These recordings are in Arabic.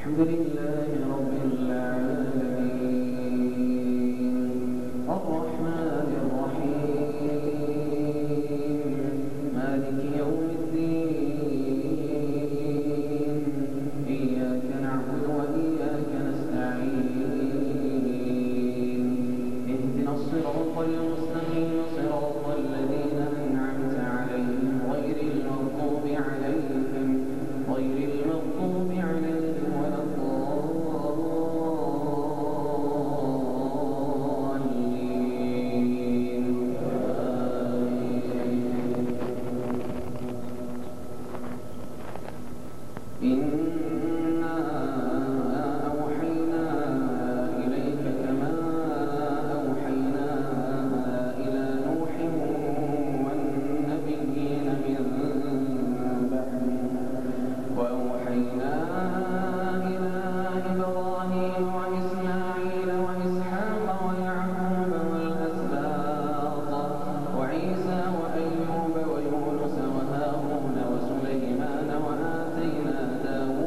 الحمد لله رب العالمين الرحمن الرحيم مالك يوم الدين إياك نعبد وإياك نستعين اهدنا الصراط المستقيم صراط الذين أنعمت عليهم غير المغضوب عليهم ولا الضالين إنا أوحينا إليك كما أوحينا إلى نوح والنبيين من بعده وأوحينا إلى إبراهيم وإسماعيل وإسحاق ويعقوب والأسباط وعيسى وأيوب ويونس وهارون وسليمان وآتينا داود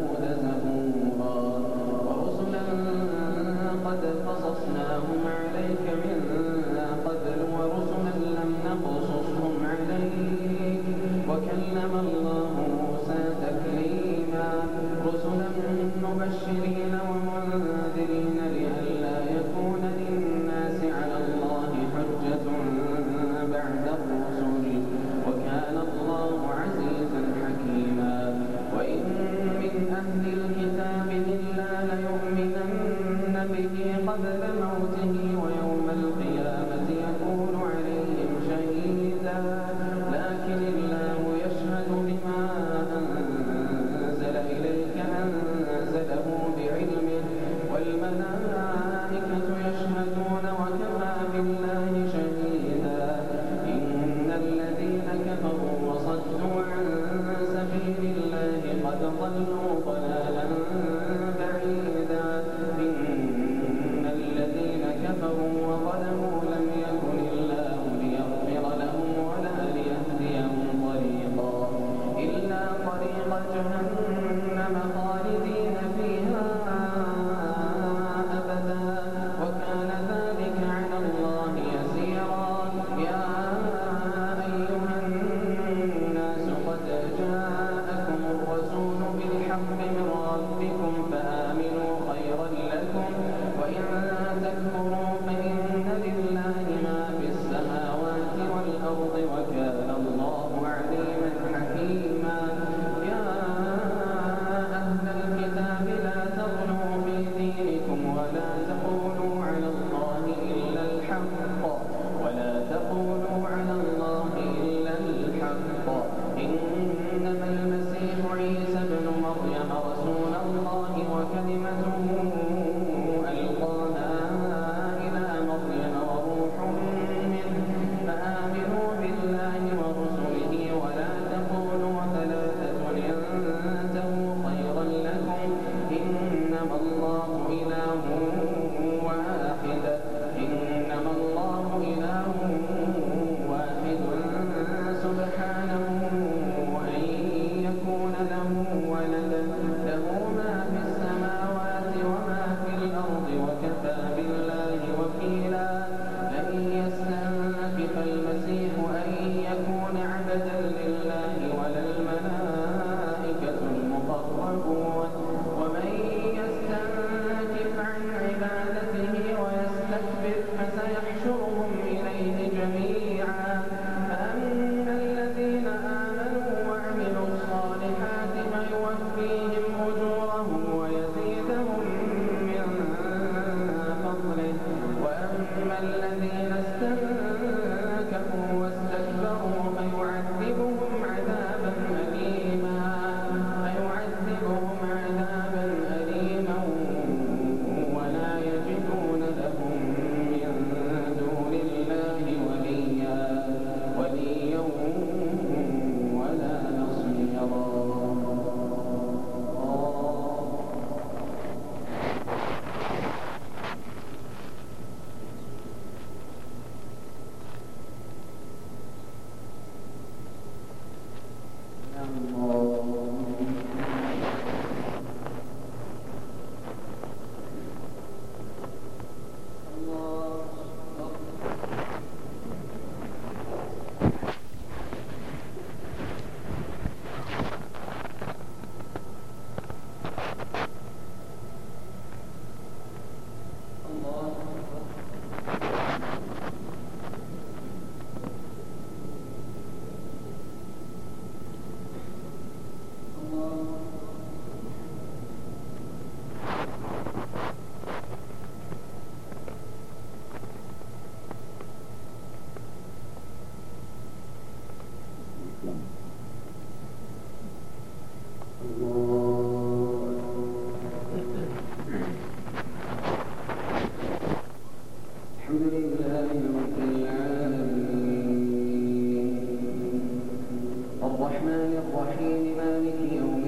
الرحمن الرحيم مالك يوم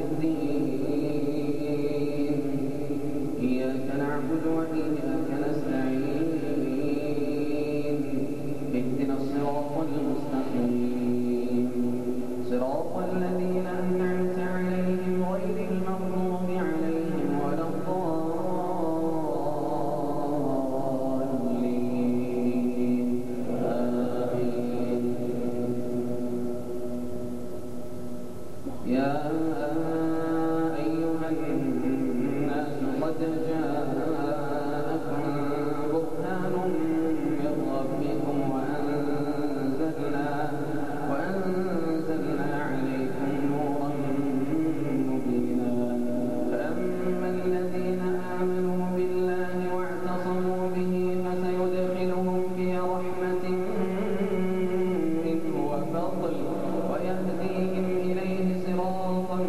الدين إياك نعبد وإياك نستعين اهدنا الصراط المستقيم صراط الذين أنعمت عليهم غير المغضوب عليهم ولا الضالين آمين. يا أيها الناس قد جاءكم برهان من ربكم وأنزلنا عليكم نورا مبينا فأما الذين آمنوا بالله واعتصموا به فسيدخلهم في رحمة منه وفضل ويهديهم إليه صراطا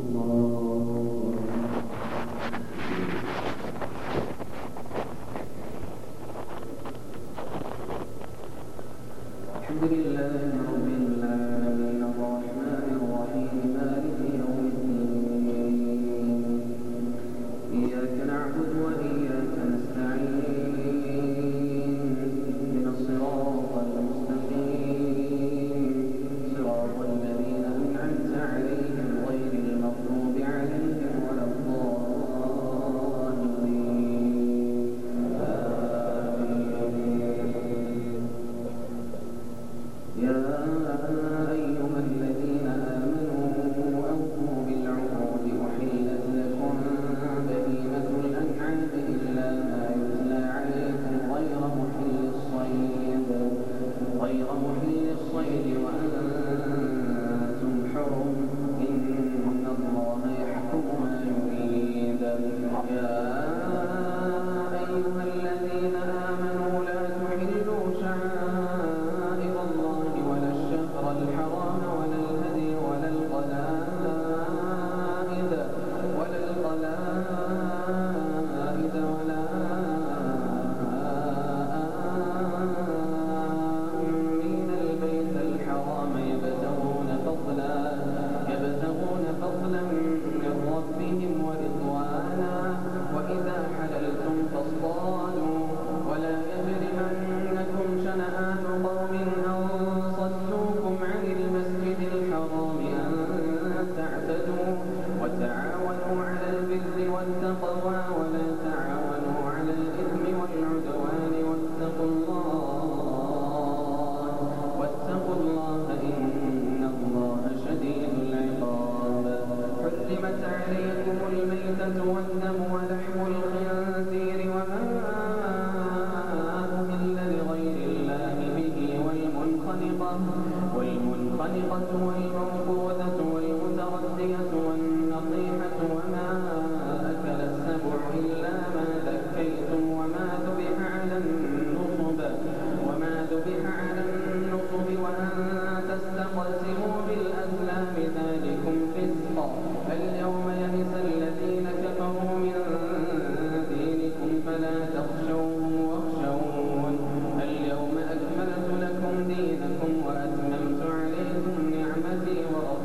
الحمد لله رب العالمين الرحمن الرحيم مالك يوم الدين إياك نعبد وإياك نستعين اهدنا الصراط المستقيم صراط الذين أنعمت عليهم غير المغضوب عليهم ولا يا أيها الذين آمنوا أوفوا بالعقود أحلت لكم بهيمة الأنعام إلا ما يتلى عليكم غير محل الصيد وأنتم حرم إن الله يحكم ما يريد يا أيها الذين آمنوا لا تحلوا شعائر الله ولا الشهر الحرام ولا الهدي ولا القلائد ولا آمين البيت الحرام يبتغون فضلا من ربهم ورضوانا وإذا حللتم فاصطادوا ولا يجرمنكم شنآن قوم أن صدوكم عن المسجد الحرام أن تعتدوا وتعاونوا على البر والتقوى ولا تعاونوا على الإثم والعدوان واتقوا الله إن الله شديد العقاب حرمت عليكم الميتة والدم ولحم الخنزير وما أهل لغير الله به والمنخنقة والموقوذة والمتردية والنطيحة وما أكل السبع إلا ما ذكيتم وما ذبح على النصب وأن تستقسموا بالأزلام ذلكم فسق اليوم يئس الذين كفروا من دينكم فلا تخشوهم واخشون اليوم أكملت لكم دينكم وأتممت عليكم نعمتي ورضيت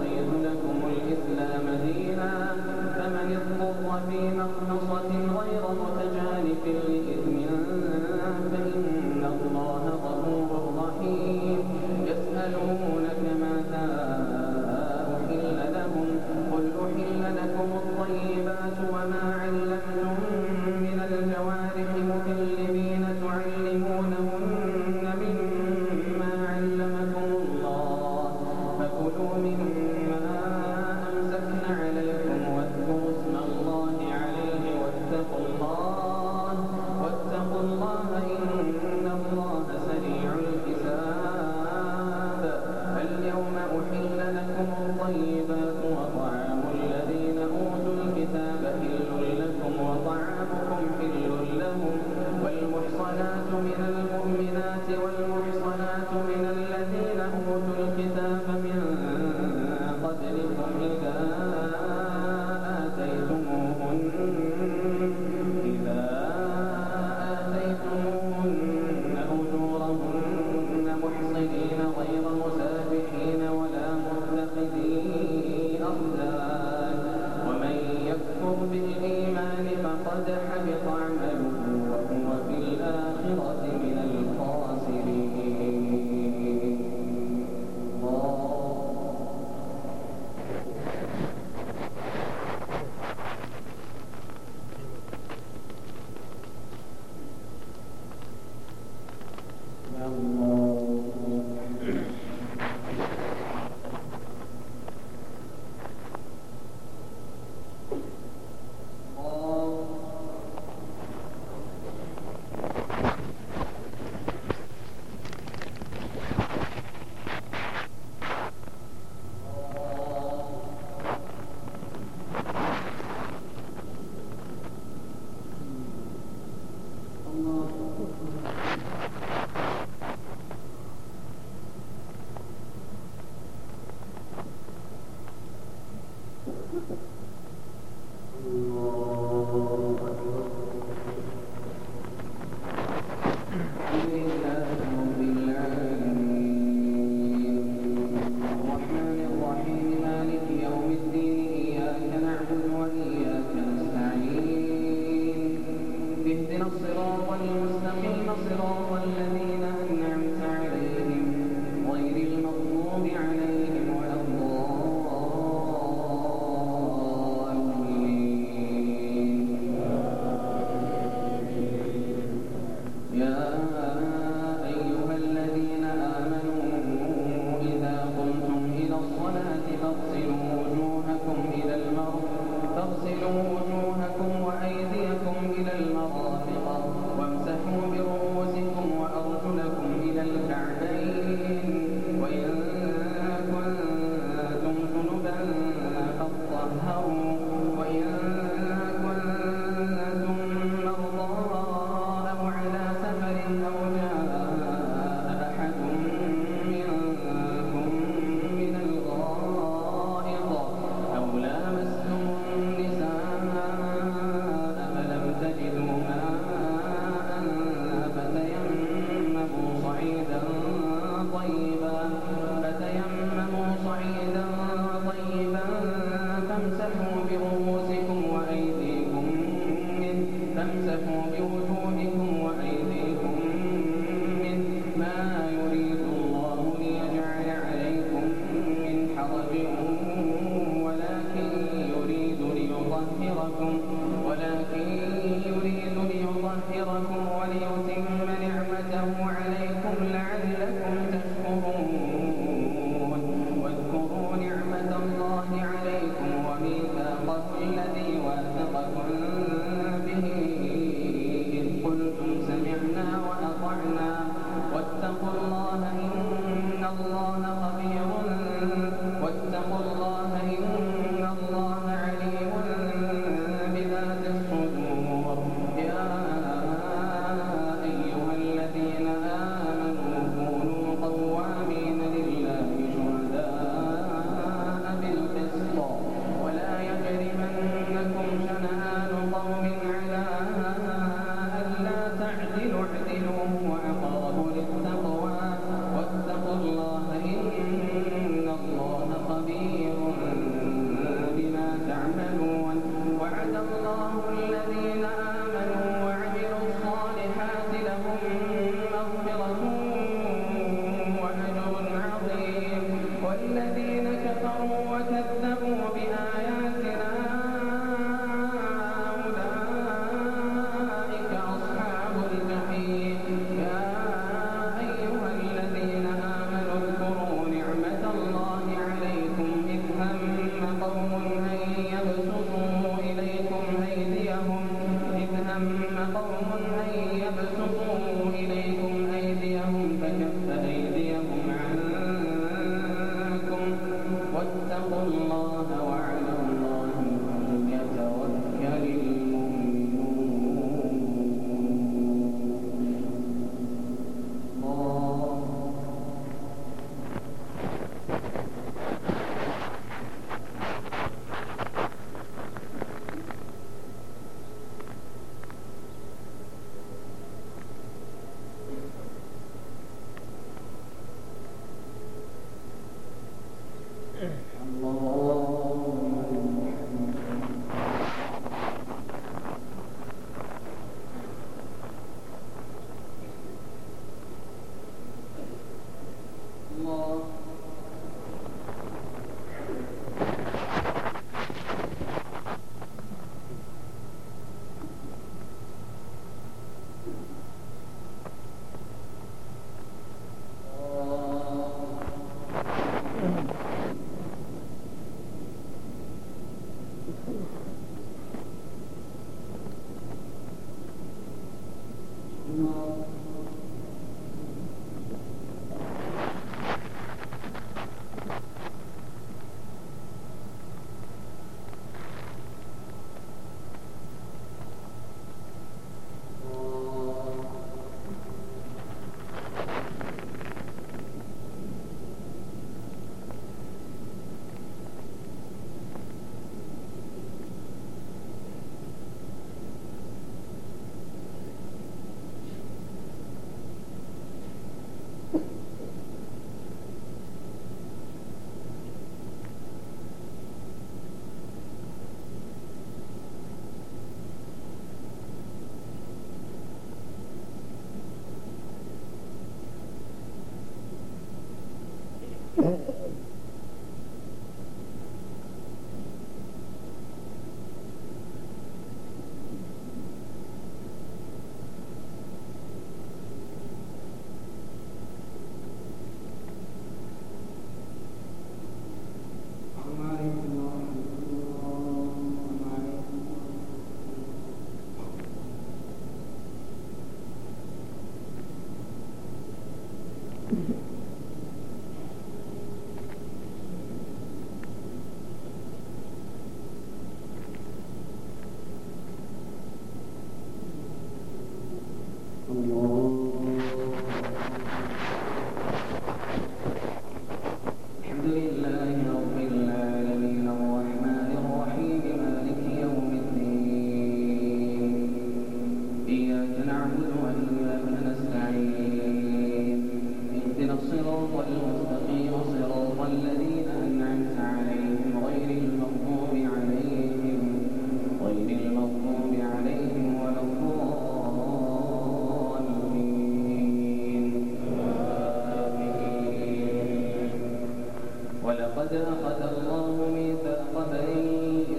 ولقد أخذ الله ميثاق بني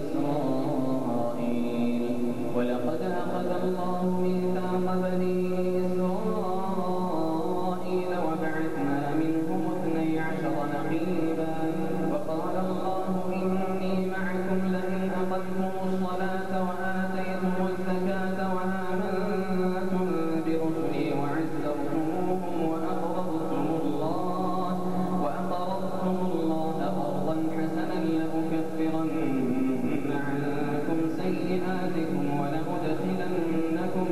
إسرائيل ولقد أخذ الله ميثاق بني إسرائيل وبعثنا منهم 12 نقيبا وقال الله إني معكم لئن أقمتم الصلاة وآتيتم الزكاة وآمنتم برسلي وعزرتموهم وأقرضتم الله قرضا حسنا لأكفرن عنكم سيئاتكم ولأدخلنكم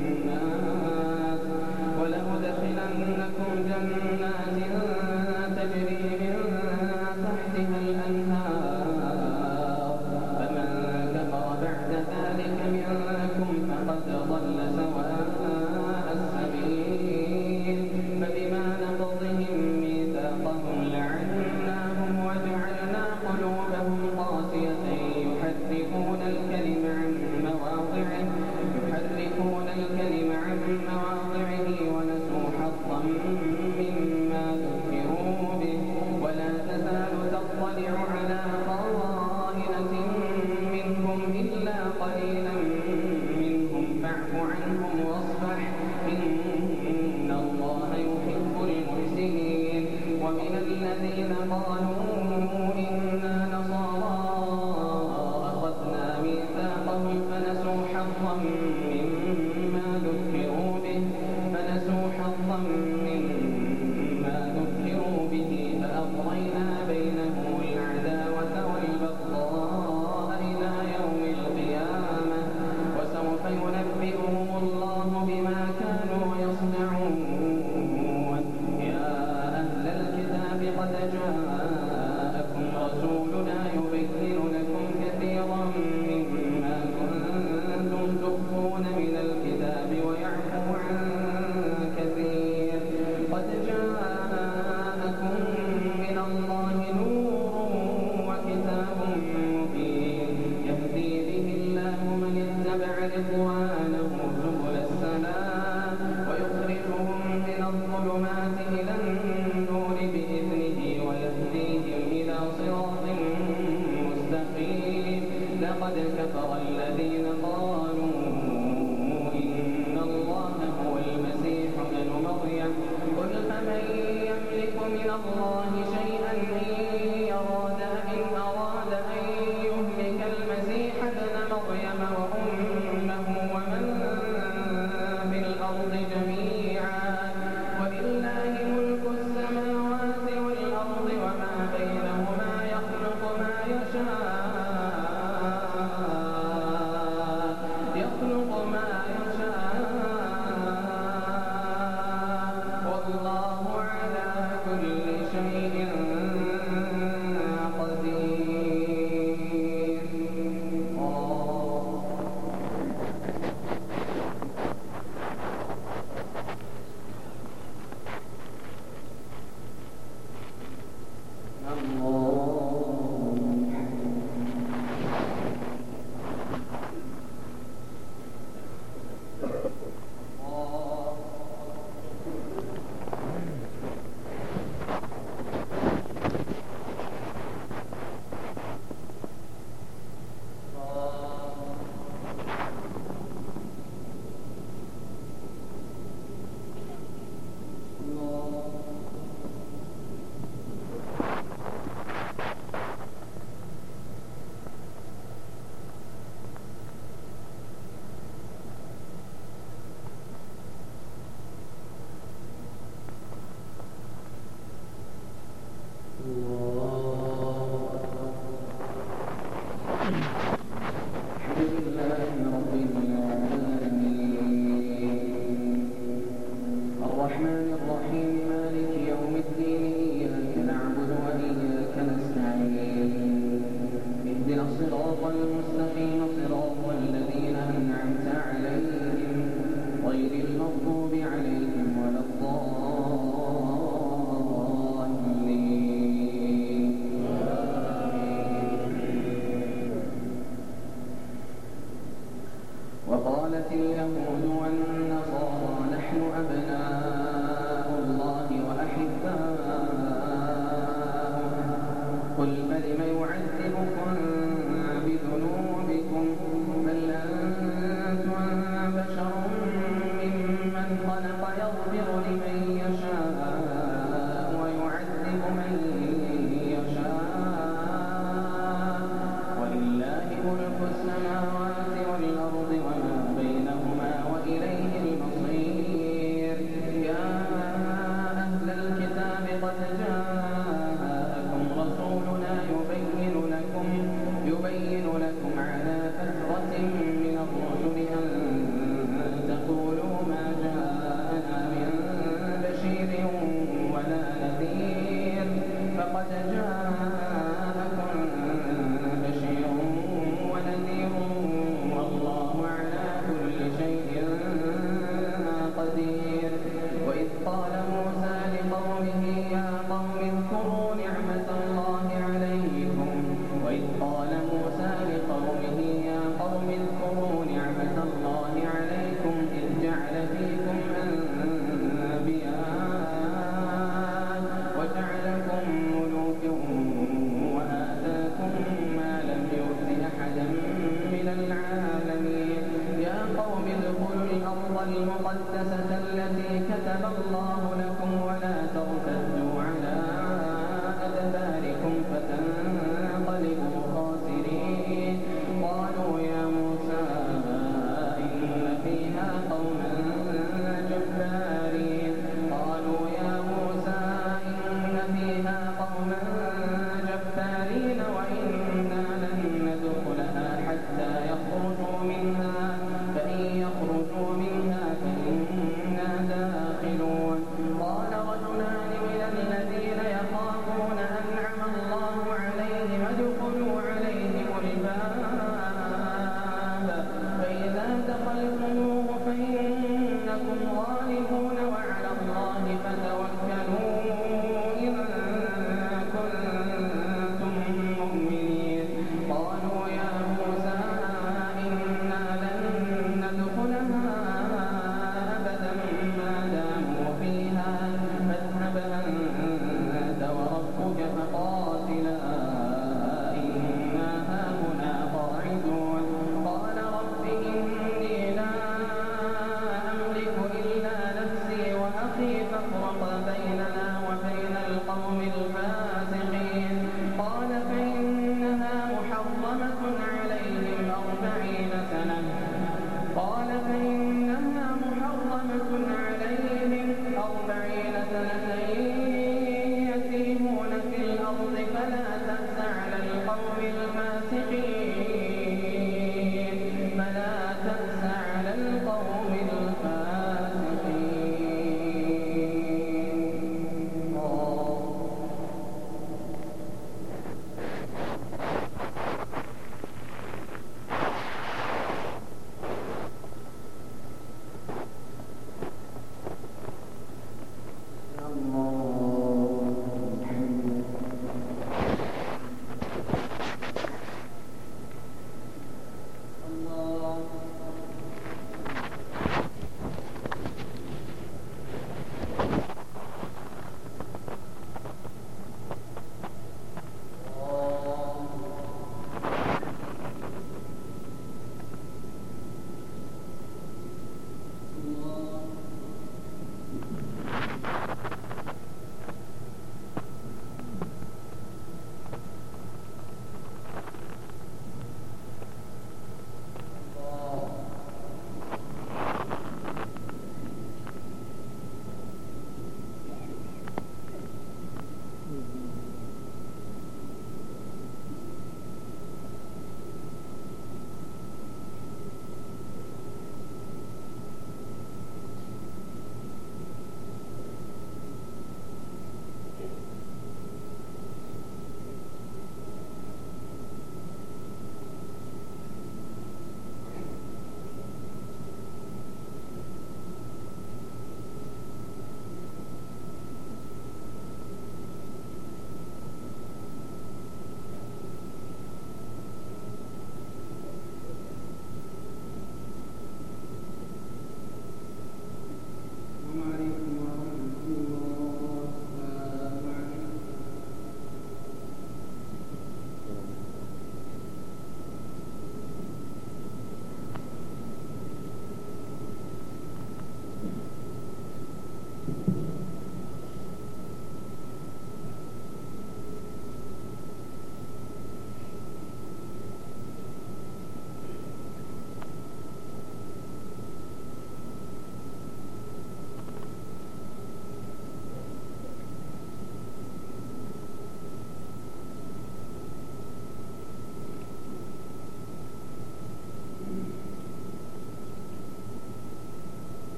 جنات تجري من تحتها الأنهار فمن كفر بعد ذلك منكم فقد ضل سواء السبيل فبما نقضهم ميثاقهم لعناهم وجعلنا قلوبهم قاسية يحرفون الكلم عن مواضعه ونسوا حظا مما ذكروا به ولا تزال تطلع على خائنة منهم إلا قليلا منهم فاعف عنهم واصفح إن الله يحب المحسنين ومن الذين قالوا إنا نصارى أخذنا ميثاقهم فنسوا حظا مما ذكروا به فأغرينا بينهم العداوة والبغضاء إلى يوم القيامة وسوف ينبئهم الله بما كانوا يصنعون يا أهل الكتاب قد جاءكم رسولنا يبين لكم كثيرا مما كنتم تخفون من الكتاب ويعفو عن كثير قد جاءكم من الله نور وكتاب مبين يهدي به الله من اتبع رضوانه سبل السلام ويخرجهم من الظلمات إلى النور بإذنه ويهديهم إلى صراط مستقيم لقد كفر الذين قالوا إن الله هو المسيح ابن مريم قل فمن يملك من الله شيئا إن أراد أن يهلك المسيح ابن مريم وأمه ومن في الأرض جميعا ولله ملك السماوات والأرض وما بينهما يخلق ما يشاء والله على كل شيء قدير الله قل فلم يعذبكم بذنوبكم بل أنتم بشر ممن خلق يغفر لمن يشاء ويعذب من يشاء ولله ملك السماوات والأرض وما بينهما وإليه المصير يا أهل الكتاب قد جاءكم رسولنا يبين لكم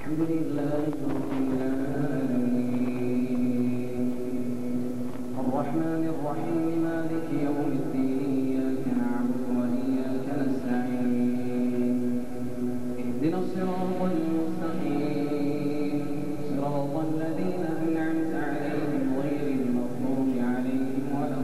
الحمد لله رب العالمين الرحمن الرحيم مالك يوم الدين إياك نعبد وإياك نستعين اهدنا الصراط المستقيم صراط الذين أنعمت عليهم غير المغضوب عليهم ولا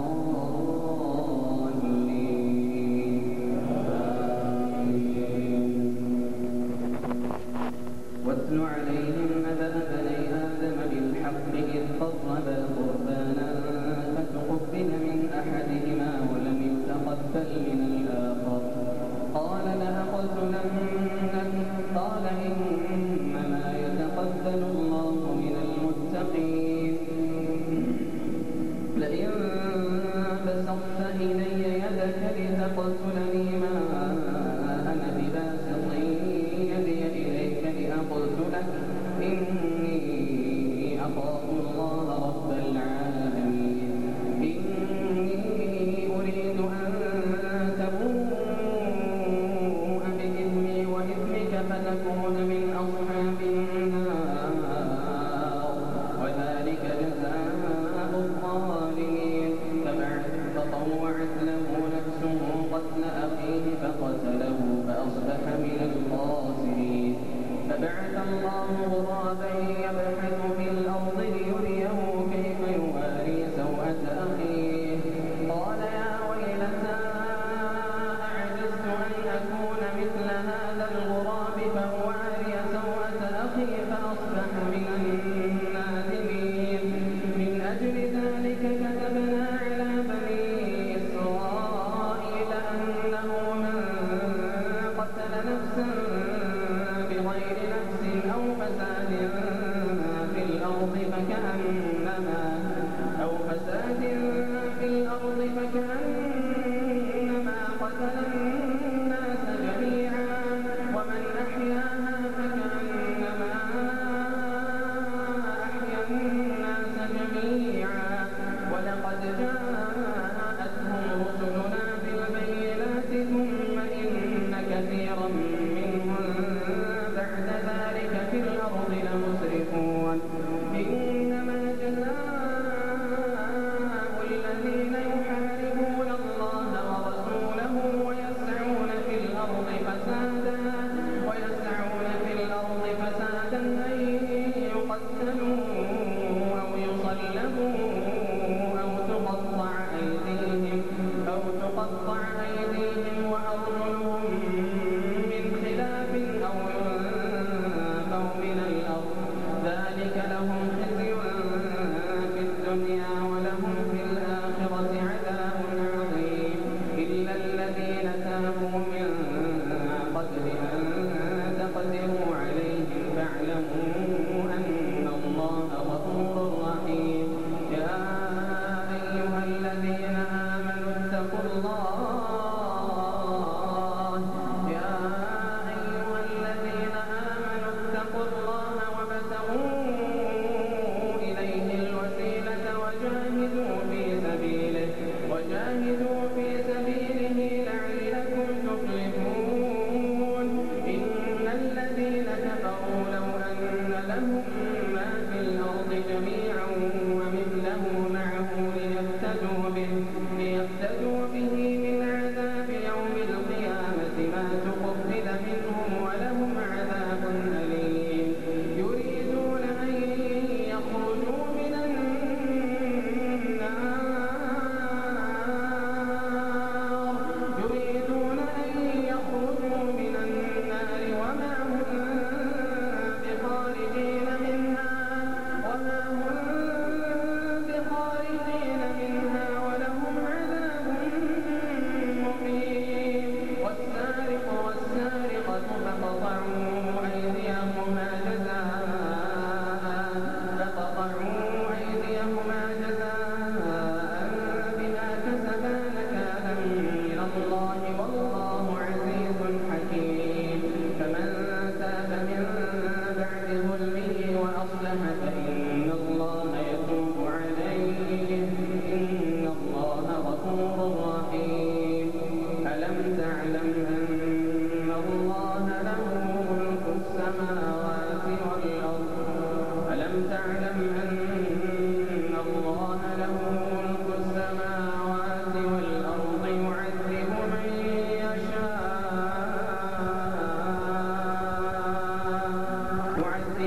واتل عليهم نبأ بني آدم بالحق إذ قربا قربانا فتقبل من أحدهما ولم يتقبل من الآخر قال لأقتلنك قال إنما يتقبل الله من المتقين لئن بسطت إلي يدك لتقتلني ما أنا بباسط يدي إليك لأقتلك إني أخاف الله رب العالمين إني أريد أن تبوء بإثمي وإثمك فتكون من أصحاب النار وذلك جزاء الظالمين فطوعت له نفسه قتل أخيه فقتله فأصبح من الخاسرين فبعث الله غرابا يبحث في الأرض ليريه كيف يواري سوءة أخيه قال يا ويلتى أعجزت أن أكون مثل هذا الغراب فأواري سوءة أخي فأصبح من النادمين من أجل ذلك كتبنا على بني إسرائيل أنه من قتل نفسا بغير نفس أو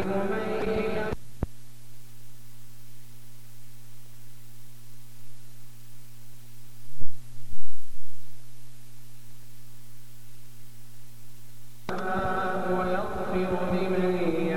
ويغفر لمن